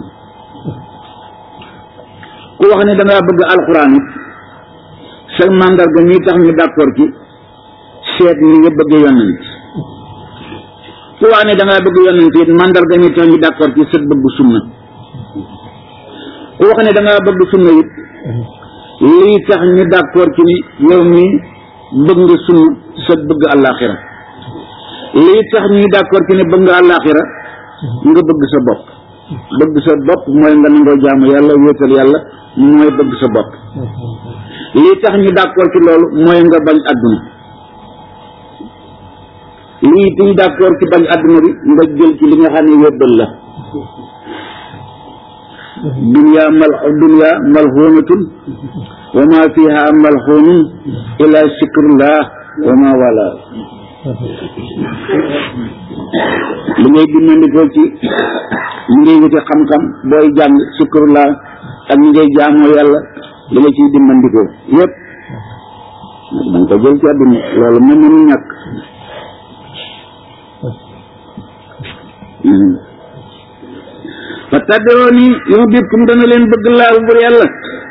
ku wax ne da ngaa bëgg alquran it sa mandarga ñi tax ñu d'accord ci seet ni nga bëgg yonent ku wax ne da ngaa bëgg yonent it mandarga ñi tax ñu d'accord ci sa bëgg sunna ku wax ne da ngaa bëgg sunna it lii tax ñu d'accord ci ni yow mi bëgg nga sunna sa bëgg àllaaxira lii tax ñuy d'accord ci ne bëgg nga àllaaxira nga bëgg sa bopp bëgg sa bopp mooy nga nangoo jaamu yàlla wéetal yàlla mooy bëgg sa bopp lii tax ñu d'accord ci loolu mooy nga bañ àdduna lii tiy d'accord ci bañ àdduna bi nga jël ci li nga xam ne wébbal la dunya mal dunya malhuunatun wa ma fiha malhuunun ila zikrullah wa ma wala li ngay dimmandikoo ci li ngay wute xam-xam booy jàng zikrullah ak li ngay jaamoo yàlla li nga ciy dimmandikoo yépp danga ko jël ci àdduna loolu moom mënu ñàkk fa tabi'uuni yuhbibkum dana leen bëgg laahu bur yàlla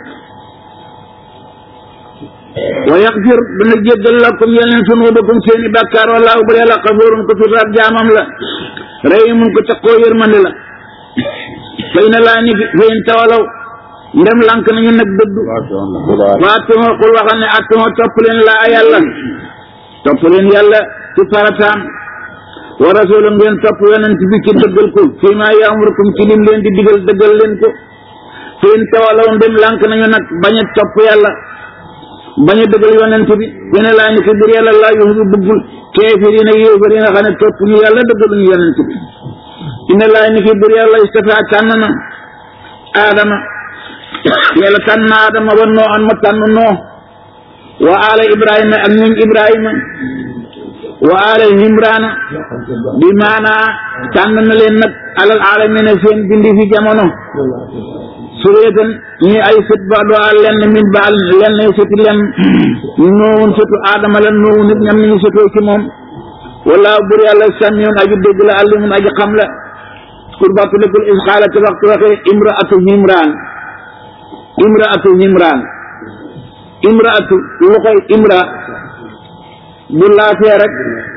wa yaxfir dana jéggal lakum yeneen sunuubakum seeni bàkkaar wallaahu bur yàlla xafuurun ko tutaab jaamam la rahiimun ko takkoo yërmande la fay na laa ni fa in tawalaw ndem lànk nañu nag dëddu waatoo xul waxal ne attoo topp leen laa yàlla topp leen yàlla ci farataam wa rasuula ngeen topp yonent bi ci dëggal ko fii maa yaamurukum ci lim leen di digal dëggal leen ko fa in tawalaw ndem lànk nañu nag bañ a topp yàlla bañ a dëggal yonent bi fi ne laa ni ko bir yàlla laa yuhibbu bëggul kaafiriina yéefar yi nga xam ne topp ñu yàlla dëggaluñu yonent bi inna laa ni ko bir yàlla istafaa tànn na aadama yàlla tànn na aadama wa noo an ma tànn noo wa ala ibrahima ak ñoom ibrahima wa ala imrana bi maanaa tànn na leen nag alal alamina seen bindi fi jamono sureetan ñi ay sët ba do a lenn min baal lenn sëti len noowun sëtu aadama la noowu nit ñam nañu sëtoo ci moom wala bur yàlla samiun aju dégg la alimun aju xam la kurbatulekul is xaalati waxtu waxee imraatu himraan imraatu himraan imraatu lu koy imra bu laafee rek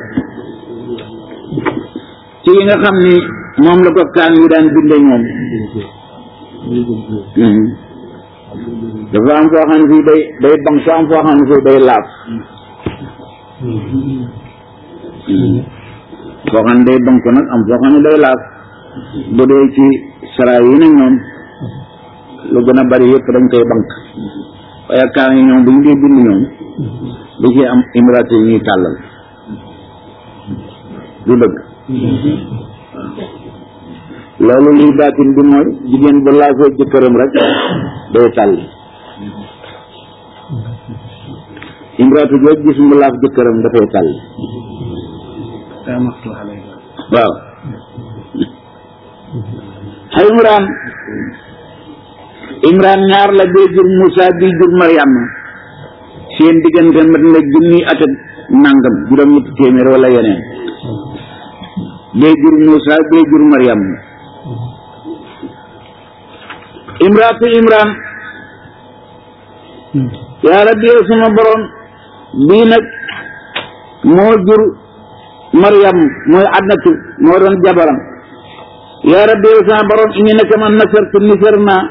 ci yi nga xam ni moom la ko kaan yi daan binde ñoom dafa am foo xam ne fii day day bang soo am foo xam ne fii day laaf foo xam ne day bang ko nag am foo xam ne day laaf bu dee ci sara yi nag ñoom lu gën a bari yëpp dañ koy bank waaye kaan yi ñoom bu ñu dee bind ñoom da ci am imraté yi ñuy tàllal du dëgg loolu liy baatin bi mooy jigéen bu laafee jëkkëram rek day tàlli imraatu jooj gis mu laaf jëkkëram dafay tàlli waaw xay imraan imraan ñaar la bee jur Moussa bii jur Mariam seen diggante mat na junni at ak nangam juróom ñetti téeméer wala yeneen bee jur Moussa bee jur Mariam imraatu imran yaa rabbi sama borom bii nag moo jur Mariam mooy adnatu moo doon jabaram yaa rabbi sama borom inni naka man nasartu nisar naa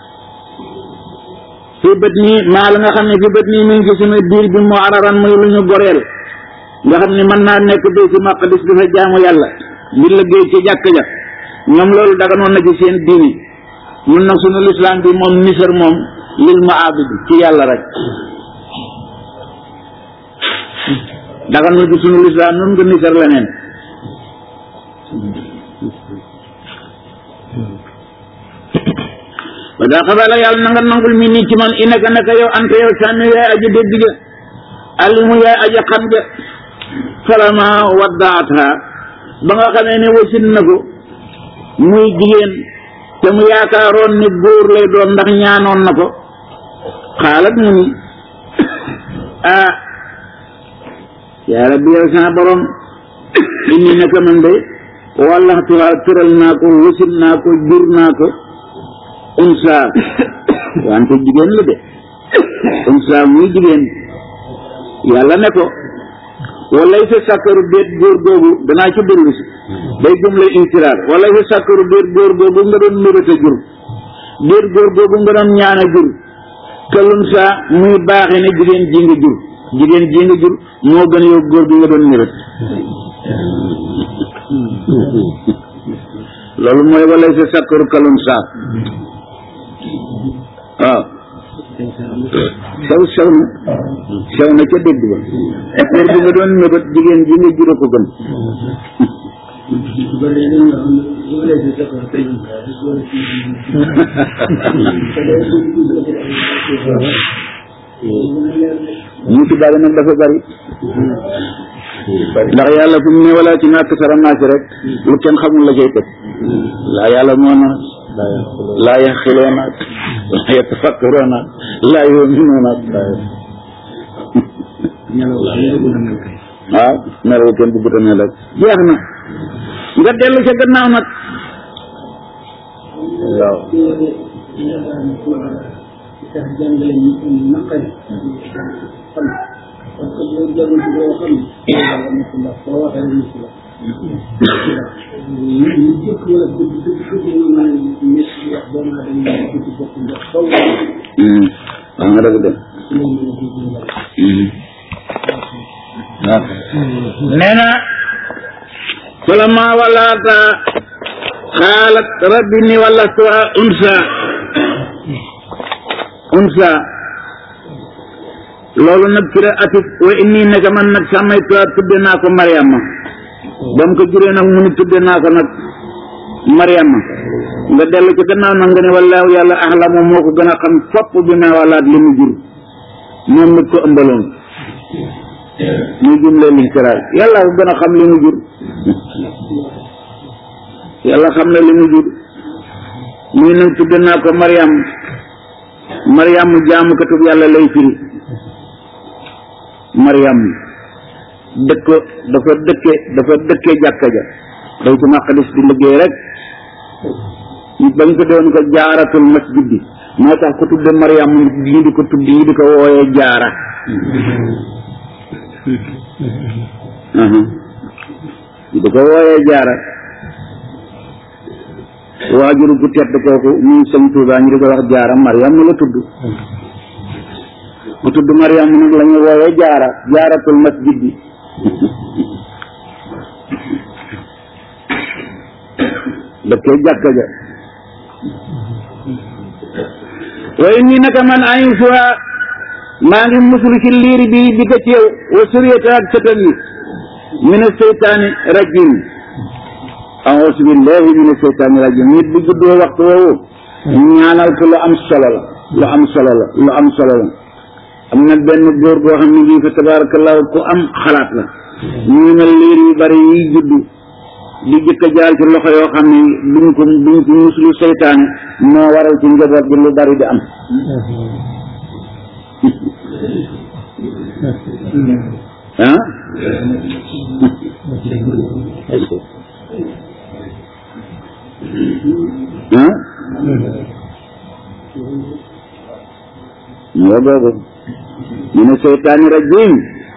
fi bët nii maa la nga xam ne fi bët nii mi ngi ci sama biir bi mu araran muy lu ñu goreel nga xam ne mën naa nekk Baytul Maqdis dafa jaamu yàlla ngir liggéey ci jàkk ja ñoom loolu daganoon na ci seen diini mun nag sunu lislaam bi moom nisar moom lil maabid ci yàlla rek dagan na ci sunu lislaam nun nga nisar leneen ba daa xabala yàlla na nga nangul mi nii ci man inaka naka yow ante yow sànni yaay aji dégg ja alimu yaay aji xam ja falama waddaatha ba nga xamee ne wasin na ko muy jigéen te mu yaakaaroon ni góor lay doon ndax ñaanoon na ko xaalat mu ni ah yaa rabbi yow sama borom inni naka man de wallaxtuwaa tëral naa ko wasin naa ko jur naa ko unsa wante jigéen la de unsa muy jigéen yàlla ne ko walay sa sàkkaru déet góor googu danaa ci dellu si day jumle intiraar walay sa sàkkaru déet góor googu nga doon mébét a jur déet góor googu nga doon ñaan a jur kalun sa muy baaxe ne jigéen ji nga jur jigéen ji nga jur moo gën yow góor bi nga doon mébét loolu mooy walay sa sàkkaru kalun sa waaw sew sew na sew na ca dégg ba góor bi nga doon mébét jigéen ji nga jur a ko gën ñu ci bari nag dafa bari ndax yàlla fu mu ne wala ci naat sara naasi rek lu kenn xamul la cay teg laa yàlla moo na laa yaxiloona laa yatafakkaroona laa yuminuuna waaw melaw kenn bëggut a mel rek jeex na nga dellu ca gannaaw nag waaw waaw nga dëgg de nee na falamma walaata xaalat rabbi ni walastuha unsa unsa loolu nag ci la atif wa inni naka man nag sàmmaytuha tudde naa ko Mariama ba mu ko juree nag mu ni tudde naa ko nag Mariama nga dellu ci gannaaw nag nga ne wallaahu yàlla axlamu moo ko gën a xam fopp bi ma walaat li mu jur moom nit ko ëmbaloon muy jumle listiraar yàlla ko gën a xam li mu jur yàlla xam na li mu jur muy nag tudde naa ko Mariam Mariam jaamukatub yàlla lay firi Mariam dëkk dafa dëkke dafa dëkke jàkka ja day ci maqadis di liggéey rek bañ ko doon ko jaaratul masjid bi moo tax ko tudde Mariam ñi di ko tudd ñi di ko wooyee jaara ñi di ko wooyee jaara waajuru gu tedd kooku muy sëñ Tuubaa ñu di ko wax jaara Mariam la tudd mu tudd Mariam nag la ñu wooyee jaara jaaratul masjid bi dëkkee jàkka ja waaye nii naka man ayusuha maa ngi musulu ci liir bi bi ko ceew wa suriyata ak sëtam yi mina seytaani rajim a'uuzu billahi mina seytaani rajim nit bu juddoo waxtu woowu ñaanal ko lu am solo la lu am solo la lu am solo la am na benn góor goo xam ne bii fa tabarakallahu ku am xalaat la ñu ne liir yu bari yi juddu di jëkk a jaar ci loxo yoo xam ne duñ ko duñ ko musulu seytaane moo waral ci njaboot bi lu bari di am ah ah ñoo boobu ñu ne seytaani rajim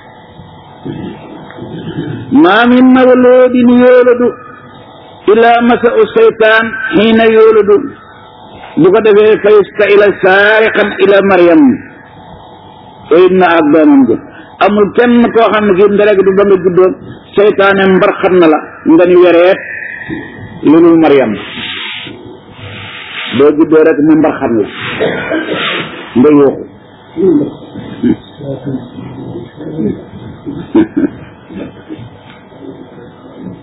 maa min mawludin yooladu ilaa masa u seytaan xiina yooladu bu ko defee fayusta ila saariqan ila Maryam wa inna ak doomam ja amul kenn koo xam ne kii ndereg du ba nga juddoo seytaane mbarxat na la nga ni wereet lu dul Maryam doo juddoo rek mu mbarxat la nga yooxu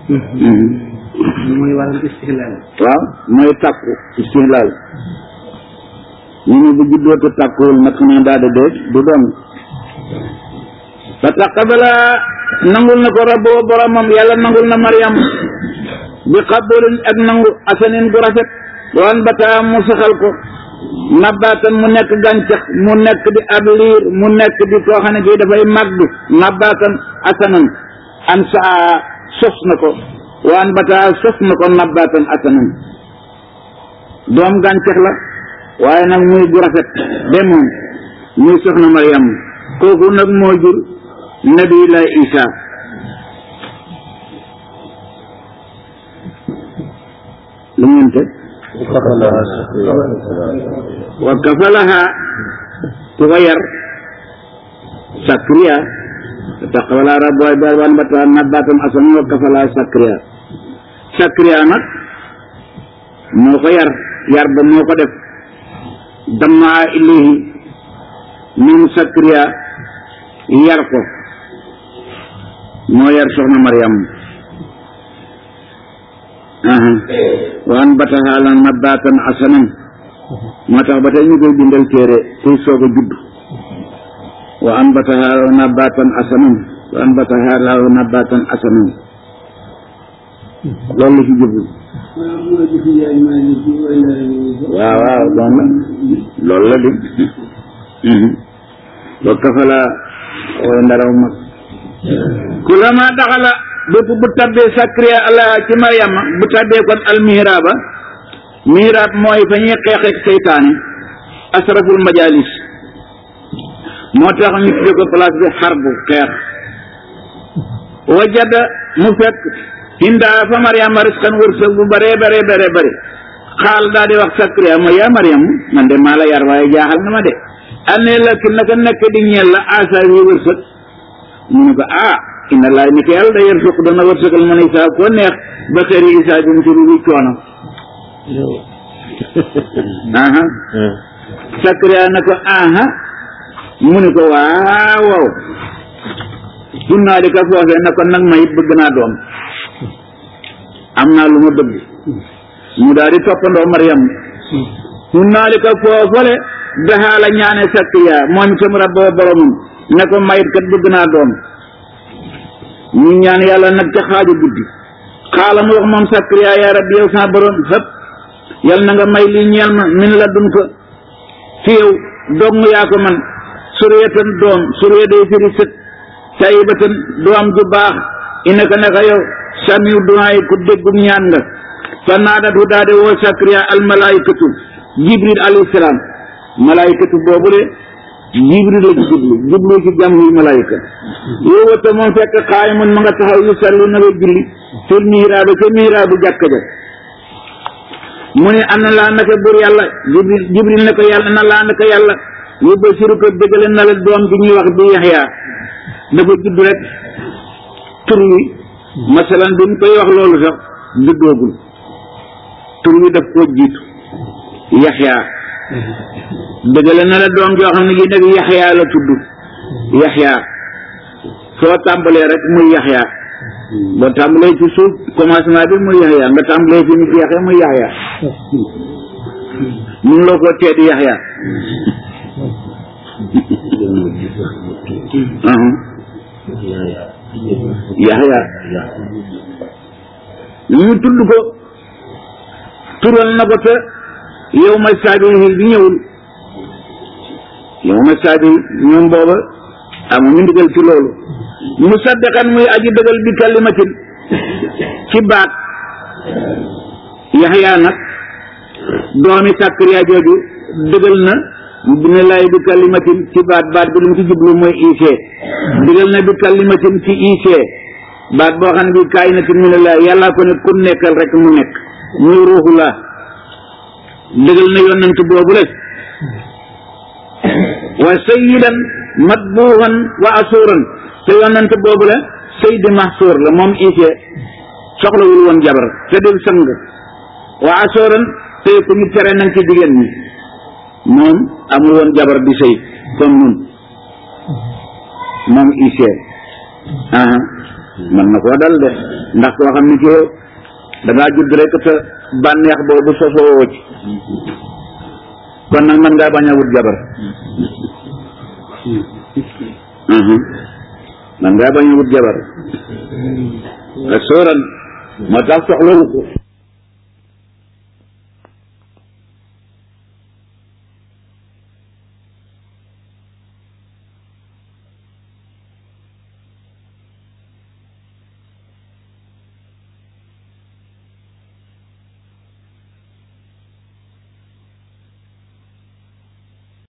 mooy waral istihlaal. waaw mooy tàkku istihlaal ñu ne bu juddoo te tàkkuwul nag ne daal di dee du doon fa taqabala nangul na ko rabbu boromam yàlla nangul na Maryam bi qabulin ak nangu asanin bu rafet waan bataa mu saxal ko nabaatan mu nekk gàncax mu nekk di ab liir mu nekk di koo xam ne kii dafay màgg nabaatan asanan an saa sos na ko waan bataa sos na ko nabaatan asanan doom gàncax la waaye nag muy gu rafet de moom muy soxna Maryam kooku nag moo jur nabi la Isa lu ngeen te wa kafalaha ku ko yar Sakariya taqabala rabbuha bi wan bata nabatan asan wa kafalaha Sakariya Sakariya nag moo ko yar yar ba moo ko def damma ilayhi min Sakariya yar ko moo yar soxna Maryam wa anbataha nabatan hasanan moo tax ba tey ñu koy bindal téere kuy soog a judd wa anbataha nabatan hasanan wa anbataha nabatan hasanan loolu la ci jublu waaw waaw loolu la di wa kafala way ndaraw mag kulama daxala bépp bu tabbee Sakariya allah ci Maryama bu tabbee kon al mihraba mihrab mooy fa ñuy xeex ak seytaane asraful majalis moo tax ñu tuddee ko place bi xarbu xeex wajada mu fekk inda fa Maryama risqan wërsëg bu bëree bëree bëree bëri xaal daal di wax Sakariya ma yaa Maryam man de maa la yar waaye jaaxal nga ma de année la ki naka nekk di ñeel la asa yi wërsëg mu ne ko ah inna laay ni ko yàlla da yer suq dana wërsëgal man Isa ko neex ba xëri Isa bi mu ci rubi coono aha Sakariya na ko aha mu ne ko waaw waaw sunnaa di ko foofee na ko nag ma it bëgg naa doom am naa lu ma bëgg mu daal di toppandoo Maryam sunnaa di ko foofale daxaa la ñaane Sakariya moom itam rabbo boromam ne ko mayit kat bëgg naa doom ñu ñaan yàlla nag ca xaaju guddi xaala mu wax moom Sakariya yaa rabbi yow sama borom sëpp yal na nga may lii ñeel ma min la dun ko fi yow dong yaa ko man suriyatan doom suriya day firi sët tayyibatan doom ju baax inaka naka yow samiu dunaay ku déggum ñaan nga fa naadat hu daade woo Sakariya al malaikatu jibril alayhi salaam malaikatu boobu de jibril la ci jublu jublu ci jàmm yi malaayika yow wata moom fekk xaay mun ma nga taxaw yu sallu na nga julli fil mihraabi ca mihraabu jàkka ja mu ne ana laa naka bur yàlla jibril jibril ne ko yàlla ana laa naka yàlla yu basiru ko dëggale na la doom ji ñuy wax bi Yaxya dafa judd rek tur wi masalan bi mu koy wax loolu sax juddoogul tur wi daf koo jiitu Yaxya dëggale na la doom joo xam ne gi nag Yaxya la tudd Yaxya soo tàmbalee rek muy Yaxya boo tàmbalee ci suuf commencement bi muy Yaxya nga tàmbalee fi mu jeexee muy Yaxya mun loo ko teedi Yaxya Yaxya ñu tudd ko tural na ko te yow ma saabi bi ñëwul yow ma saabi ñoom booba amuñu ndigal ci loolu musaddiqan muy aji dëgal bi kalimatin ci baat Yaxya nag doomi Sakariya jooju dëgal na dina lay bi kalimatin ci baat baat bi lu mu ci jublu mooy Ise dëgal na bi kalimatin ci Ise baat boo xam ne bi kaay na ci mu ne la yàllaa ko ne ku nekkal rek mu nekk muy ruuxu la dëgal na yonent boobu rek wa sayyidan matbuuhan wa asuuran te yonent boobu la saydi mahsuur la moom Ise soxlawul woon jabar te def sang wa asuuran te ku ñu tere nañ ci jigéen ñi moom amul woon jabar di sëy comme nun moom Ise aha mën na koo dal de ndax koo xam ne kii da ngaa judd rek te bànneex boobu sosoo ci kon nag mën ngaa bañ a wut jabar man ngaa bañ a wut jabar ak sóoran moo tax soxlawu ko